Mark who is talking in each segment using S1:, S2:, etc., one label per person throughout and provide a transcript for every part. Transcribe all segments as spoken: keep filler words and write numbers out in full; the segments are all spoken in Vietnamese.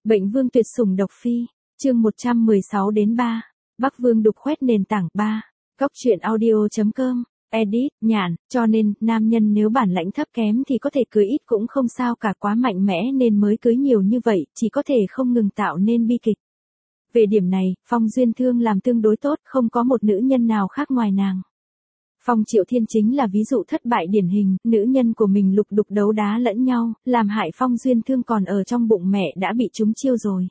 S1: Bệnh vương tuyệt sủng độc phi, chương một trăm mười sáu đến ba. Bắc Vương đục khoét nền tảng ba. Góc truyện audio chấm com, edit, nhàn, cho nên, nam nhân nếu bản lãnh thấp kém thì có thể cưới ít cũng không sao cả, quá mạnh mẽ nên mới cưới nhiều như vậy, chỉ có thể không ngừng tạo nên bi kịch. Về điểm này, Phong Duyên Thương làm tương đối tốt, không có một nữ nhân nào khác ngoài nàng. Phong Triệu Thiên chính là ví dụ thất bại điển hình, nữ nhân của mình lục đục đấu đá lẫn nhau, làm hại Phong Duyên Thương còn ở trong bụng mẹ đã bị trúng chiêu rồi.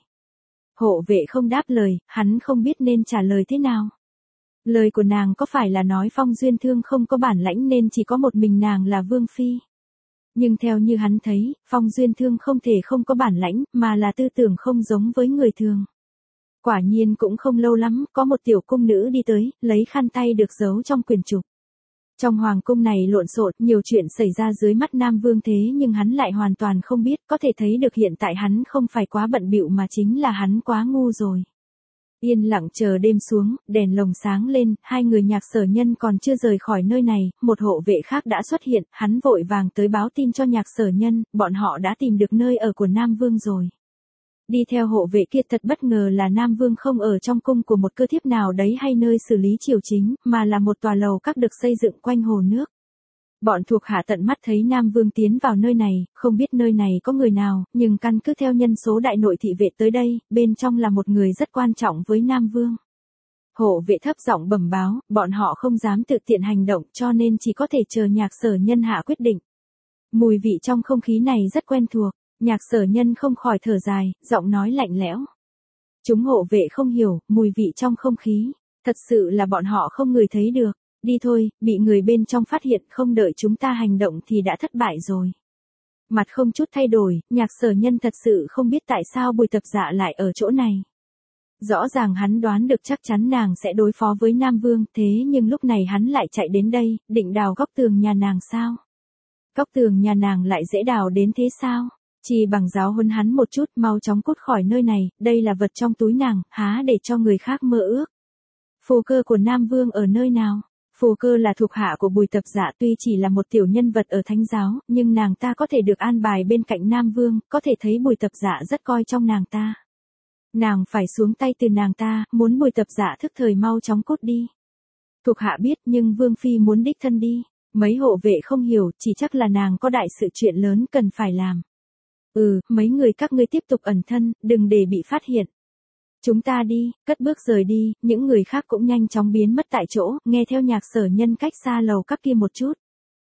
S1: Hộ vệ không đáp lời, hắn không biết nên trả lời thế nào. Lời của nàng có phải là nói Phong Duyên Thương không có bản lãnh nên chỉ có một mình nàng là Vương Phi. Nhưng theo như hắn thấy, Phong Duyên Thương không thể không có bản lãnh, mà là tư tưởng không giống với người thường. Quả nhiên cũng không lâu lắm, có một tiểu cung nữ đi tới, lấy khăn tay được giấu trong quyển trục. Trong hoàng cung này lộn xộn, nhiều chuyện xảy ra dưới mắt Nam Vương thế nhưng hắn lại hoàn toàn không biết, có thể thấy được hiện tại hắn không phải quá bận bịu mà chính là hắn quá ngu rồi. Yên lặng chờ đêm xuống, đèn lồng sáng lên, hai người Nhạc Sở Nhân còn chưa rời khỏi nơi này, một hộ vệ khác đã xuất hiện, hắn vội vàng tới báo tin cho Nhạc Sở Nhân, bọn họ đã tìm được nơi ở của Nam Vương rồi. Đi theo hộ vệ kia thật bất ngờ là Nam Vương không ở trong cung của một cơ thiếp nào đấy hay nơi xử lý triều chính, mà là một tòa lầu các được xây dựng quanh hồ nước. Bọn thuộc hạ tận mắt thấy Nam Vương tiến vào nơi này, không biết nơi này có người nào, nhưng căn cứ theo nhân số đại nội thị vệ tới đây, bên trong là một người rất quan trọng với Nam Vương. Hộ vệ thấp giọng bẩm báo, bọn họ không dám tự tiện hành động cho nên chỉ có thể chờ Nhạc Sở Nhân hạ quyết định. Mùi vị trong không khí này rất quen thuộc. Nhạc Sở Nhân không khỏi thở dài, giọng nói lạnh lẽo. Chúng hộ vệ không hiểu, mùi vị trong không khí, thật sự là bọn họ không ngửi thấy được. Đi thôi, bị người bên trong phát hiện, không đợi chúng ta hành động thì đã thất bại rồi. Mặt không chút thay đổi, Nhạc Sở Nhân thật sự không biết tại sao Bùi Tập Dạ lại ở chỗ này. Rõ ràng hắn đoán được chắc chắn nàng sẽ đối phó với Nam Vương, thế nhưng lúc này hắn lại chạy đến đây, định đào góc tường nhà nàng sao? Góc tường nhà nàng lại dễ đào đến thế sao? Chỉ bằng giáo huấn hắn một chút, mau chóng cút khỏi nơi này, đây là vật trong túi nàng, há để cho người khác mơ ước. Phù cơ của Nam Vương ở nơi nào? Phù cơ là thuộc hạ của Bùi Tập Dạ, tuy chỉ là một tiểu nhân vật ở thánh giáo, nhưng nàng ta có thể được an bài bên cạnh Nam Vương, có thể thấy Bùi Tập Dạ rất coi trong nàng ta. Nàng phải xuống tay từ nàng ta, muốn Bùi Tập Dạ thức thời mau chóng cút đi. Thuộc hạ biết nhưng Vương Phi muốn đích thân đi. Mấy hộ vệ không hiểu, chỉ chắc là nàng có đại sự chuyện lớn cần phải làm. Ừ, mấy người các ngươi tiếp tục ẩn thân, đừng để bị phát hiện. Chúng ta đi, cất bước rời đi, những người khác cũng nhanh chóng biến mất tại chỗ, nghe theo Nhạc Sở Nhân cách xa lầu các kia một chút.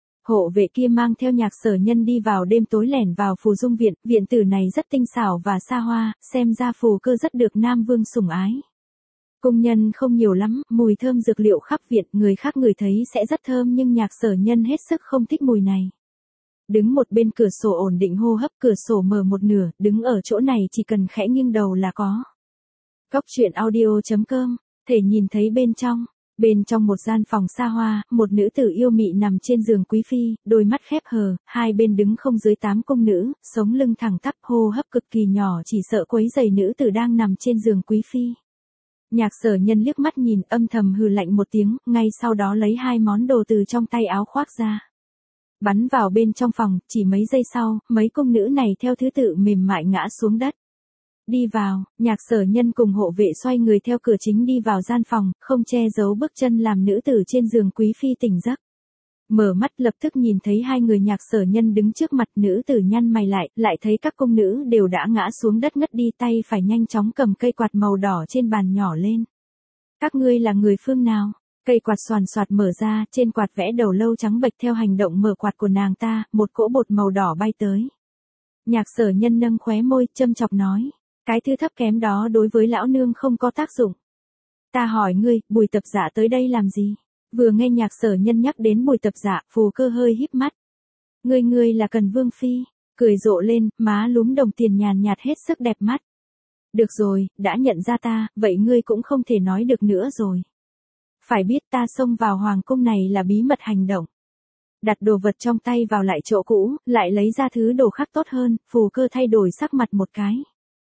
S1: Hộ vệ kia mang theo Nhạc Sở Nhân đi vào đêm tối lẻn vào Phù Dung Viện, viện tử này rất tinh xảo và xa hoa, xem ra phù cơ rất được Nam Vương sủng ái. Cung nhân không nhiều lắm, mùi thơm dược liệu khắp viện, người khác ngửi thấy sẽ rất thơm nhưng Nhạc Sở Nhân hết sức không thích mùi này. Đứng một bên cửa sổ ổn định hô hấp, cửa sổ mở một nửa, đứng ở chỗ này chỉ cần khẽ nghiêng đầu là có. Góc truyện audio chấm com, thể nhìn thấy bên trong. Bên trong một gian phòng xa hoa, một nữ tử yêu mị nằm trên giường quý phi, đôi mắt khép hờ, hai bên đứng không dưới tám cung nữ, sống lưng thẳng tắp, hô hấp cực kỳ nhỏ chỉ sợ quấy rầy nữ tử đang nằm trên giường quý phi. Nhạc Sở Nhân liếc mắt nhìn, âm thầm hừ lạnh một tiếng, ngay sau đó lấy hai món đồ từ trong tay áo khoác ra. Bắn vào bên trong phòng, chỉ mấy giây sau, mấy cung nữ này theo thứ tự mềm mại ngã xuống đất. Đi vào, Nhạc Sở Nhân cùng hộ vệ xoay người theo cửa chính đi vào gian phòng, không che giấu bước chân làm nữ tử trên giường quý phi tỉnh giấc. Mở mắt lập tức nhìn thấy hai người Nhạc Sở Nhân đứng trước mặt, nữ tử nhăn mày lại, lại thấy các cung nữ đều đã ngã xuống đất ngất đi, tay phải nhanh chóng cầm cây quạt màu đỏ trên bàn nhỏ lên. Các ngươi là người phương nào? Cây quạt xoàn xoạt mở ra, trên quạt vẽ đầu lâu trắng bệch, theo hành động mở quạt của nàng ta, một cỗ bột màu đỏ bay tới. Nhạc Sở Nhân nâng khóe môi, châm chọc nói, cái thứ thấp kém đó đối với lão nương không có tác dụng. Ta hỏi ngươi, Bùi Tập Dạ tới đây làm gì? Vừa nghe Nhạc Sở Nhân nhắc đến Bùi Tập Dạ, phù cơ hơi híp mắt. Ngươi ngươi là Cần Vương Phi, cười rộ lên, má lúm đồng tiền nhàn nhạt hết sức đẹp mắt. Được rồi, đã nhận ra ta, vậy ngươi cũng không thể nói được nữa rồi. Phải biết ta xông vào hoàng cung này là bí mật hành động. Đặt đồ vật trong tay vào lại chỗ cũ, lại lấy ra thứ đồ khác tốt hơn, phù cơ thay đổi sắc mặt một cái.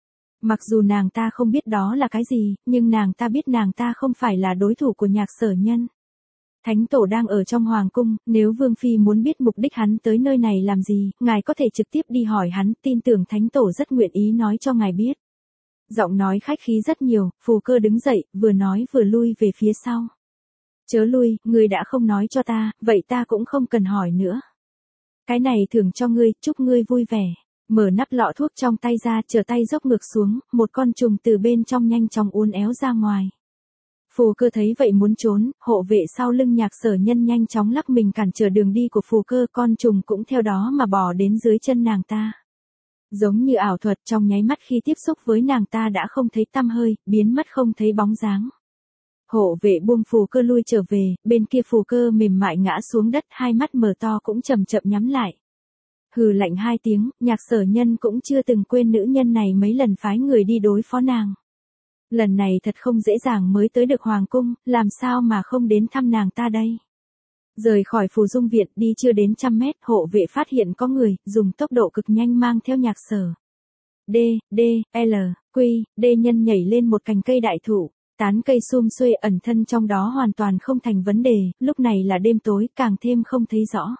S1: Mặc dù nàng ta không biết đó là cái gì, nhưng nàng ta biết nàng ta không phải là đối thủ của Nhạc Sở Nhân. Thánh tổ đang ở trong hoàng cung, nếu Vương Phi muốn biết mục đích hắn tới nơi này làm gì, ngài có thể trực tiếp đi hỏi hắn, tin tưởng Thánh tổ rất nguyện ý nói cho ngài biết. Giọng nói khách khí rất nhiều, Phù Cơ đứng dậy, vừa nói vừa lui về phía sau. Chớ lui, ngươi đã không nói cho ta, vậy ta cũng không cần hỏi nữa. Cái này thưởng cho ngươi, chúc ngươi vui vẻ. Mở nắp lọ thuốc trong tay ra, trở tay dốc ngược xuống, một con trùng từ bên trong nhanh chóng uốn éo ra ngoài. Phù Cơ thấy vậy muốn trốn, hộ vệ sau lưng Nhạc Sở Nhân nhanh chóng lắc mình cản trở đường đi của Phù Cơ, con trùng cũng theo đó mà bò đến dưới chân nàng ta. Giống như ảo thuật, trong nháy mắt khi tiếp xúc với nàng ta đã không thấy tăm hơi, biến mất không thấy bóng dáng. Hộ vệ buông Phù Cơ lui trở về, bên kia Phù Cơ mềm mại ngã xuống đất, hai mắt mở to cũng chậm chậm nhắm lại. Hừ lạnh hai tiếng, Nhạc Sở Nhân cũng chưa từng quên nữ nhân này mấy lần phái người đi đối phó nàng. Lần này thật không dễ dàng mới tới được hoàng cung, làm sao mà không đến thăm nàng ta đây. Rời khỏi Phù Dung Viện đi chưa đến trăm mét, hộ vệ phát hiện có người, dùng tốc độ cực nhanh mang theo Nhạc Sở. D, D, L, Quy, D nhân nhảy lên một cành cây đại thụ, tán cây sum xuê ẩn thân trong đó hoàn toàn không thành vấn đề, lúc này là đêm tối càng thêm không thấy rõ.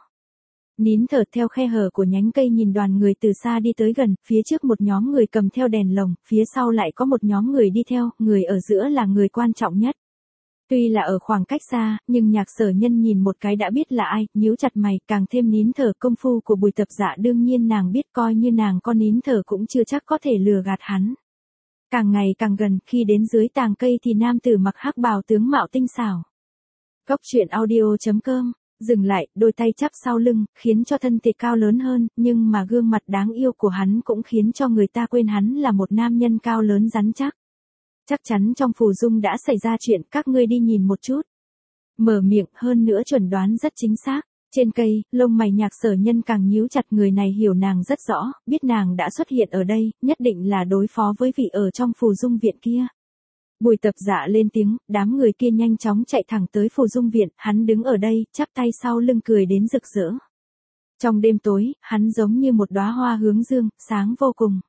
S1: Nín thở theo khe hở của nhánh cây nhìn đoàn người từ xa đi tới gần, phía trước một nhóm người cầm theo đèn lồng, phía sau lại có một nhóm người đi theo, người ở giữa là người quan trọng nhất. Tuy là ở khoảng cách xa, nhưng Nhạc Sở Nhân nhìn một cái đã biết là ai, nhíu chặt mày, càng thêm nín thở. Công phu của Bùi Tập Dạ đương nhiên nàng biết, coi như nàng có nín thở cũng chưa chắc có thể lừa gạt hắn. Càng ngày càng gần, khi đến dưới tàng cây thì nam tử mặc hắc bào tướng mạo tinh xảo. Góc truyện audio chấm com, dừng lại, đôi tay chắp sau lưng, khiến cho thân thể cao lớn hơn, nhưng mà gương mặt đáng yêu của hắn cũng khiến cho người ta quên hắn là một nam nhân cao lớn rắn chắc. Chắc chắn trong Phù Dung đã xảy ra chuyện, các ngươi đi nhìn một chút. Mở miệng, hơn nữa chuẩn đoán rất chính xác. Trên cây, lông mày Nhạc Sở Nhân càng nhíu chặt, người này hiểu nàng rất rõ, biết nàng đã xuất hiện ở đây, nhất định là đối phó với vị ở trong Phù Dung Viện kia. Bùi Tập Dạ lên tiếng, đám người kia nhanh chóng chạy thẳng tới Phù Dung Viện, hắn đứng ở đây, chắp tay sau lưng cười đến rực rỡ. Trong đêm tối, hắn giống như một đóa hoa hướng dương, sáng vô cùng.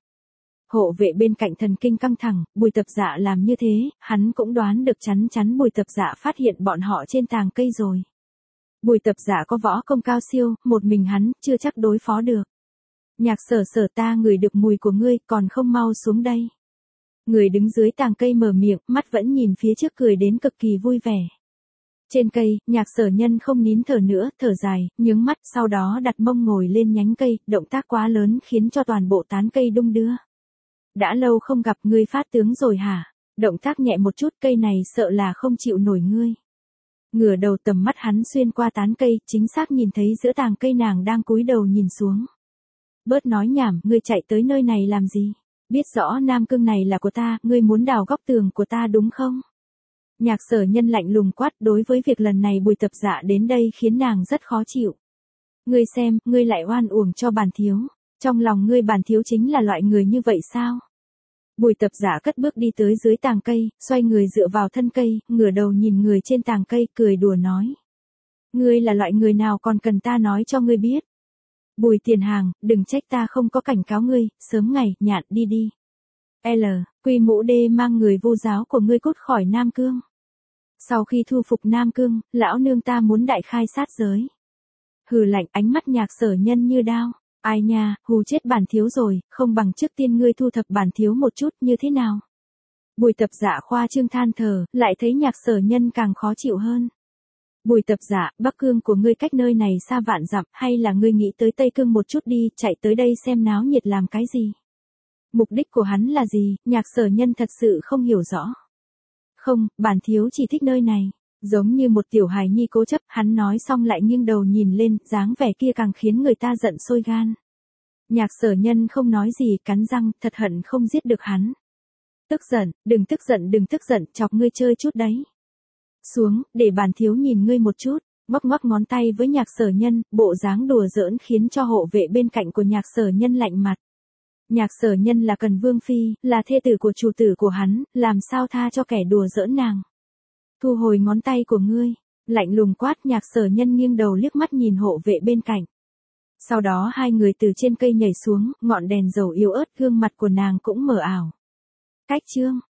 S1: Hộ vệ bên cạnh thần kinh căng thẳng, Bùi Tập Dạ làm như thế, hắn cũng đoán được chắn chắn Bùi Tập Dạ phát hiện bọn họ trên tàng cây rồi. Bùi Tập Dạ có võ công cao siêu, một mình hắn, chưa chắc đối phó được. Nhạc Sở Sở, ta ngửi được mùi của ngươi, còn không mau xuống đây. Người đứng dưới tàng cây mở miệng, mắt vẫn nhìn phía trước cười đến cực kỳ vui vẻ. Trên cây, Nhạc Sở Nhân không nín thở nữa, thở dài, nhướng mắt, sau đó đặt mông ngồi lên nhánh cây, động tác quá lớn khiến cho toàn bộ tán cây đung đưa. Đã lâu không gặp, ngươi phát tướng rồi hả? Động tác nhẹ một chút, cây này sợ là không chịu nổi ngươi. Ngửa đầu, tầm mắt hắn xuyên qua tán cây, chính xác nhìn thấy giữa tàng cây nàng đang cúi đầu nhìn xuống. Bớt nói nhảm, ngươi chạy tới nơi này làm gì? Biết rõ Nam Cương này là của ta, ngươi muốn đào góc tường của ta đúng không? Nhạc Sở Nhân lạnh lùng quát, đối với việc lần này Bùi Tập Dạ đến đây khiến nàng rất khó chịu. Ngươi xem, ngươi lại oan uổng cho bản thiếu. Trong lòng ngươi bản thiếu chính là loại người như vậy sao? Bùi Tập Dạ cất bước đi tới dưới tàng cây, xoay người dựa vào thân cây, ngửa đầu nhìn người trên tàng cây, cười đùa nói. Ngươi là loại người nào còn cần ta nói cho ngươi biết? Bùi Tiền Hàng, đừng trách ta không có cảnh cáo ngươi, sớm ngày, nhạn đi đi. L, Quy Mũ D mang người vô giáo của ngươi cút khỏi Nam Cương. Sau khi thu phục Nam Cương, lão nương ta muốn đại khai sát giới. Hừ lạnh, ánh mắt Nhạc Sở Nhân như đao. Ai nha, hù chết bản thiếu rồi, không bằng trước tiên ngươi thu thập bản thiếu một chút, như thế nào? Bùi Tập Dạ khoa trương than thở, lại thấy Nhạc Sở Nhân càng khó chịu hơn. Bùi Tập Dạ, Bắc Cương của ngươi cách nơi này xa vạn dặm, hay là ngươi nghĩ tới Tây Cương một chút đi, chạy tới đây xem náo nhiệt làm cái gì? Mục đích của hắn là gì, Nhạc Sở Nhân thật sự không hiểu rõ. Không, bản thiếu chỉ thích nơi này. Giống như một tiểu hài nhi cố chấp, hắn nói xong lại nghiêng đầu nhìn lên, dáng vẻ kia càng khiến người ta giận sôi gan. Nhạc Sở Nhân không nói gì, cắn răng, thật hận không giết được hắn. Tức giận, đừng tức giận đừng tức giận, chọc ngươi chơi chút đấy. Xuống, để bản thiếu nhìn ngươi một chút, ngoắc ngoắc ngón tay với Nhạc Sở Nhân, bộ dáng đùa giỡn khiến cho hộ vệ bên cạnh của Nhạc Sở Nhân lạnh mặt. Nhạc Sở Nhân là Cần Vương Phi, là thê tử của chủ tử của hắn, làm sao tha cho kẻ đùa giỡn nàng. Thu hồi ngón tay của ngươi, lạnh lùng quát. Nhạc Sở Nhân nghiêng đầu liếc mắt nhìn hộ vệ bên cạnh. Sau đó hai người từ trên cây nhảy xuống, ngọn đèn dầu yếu ớt, gương mặt của nàng cũng mờ ảo. Cách chương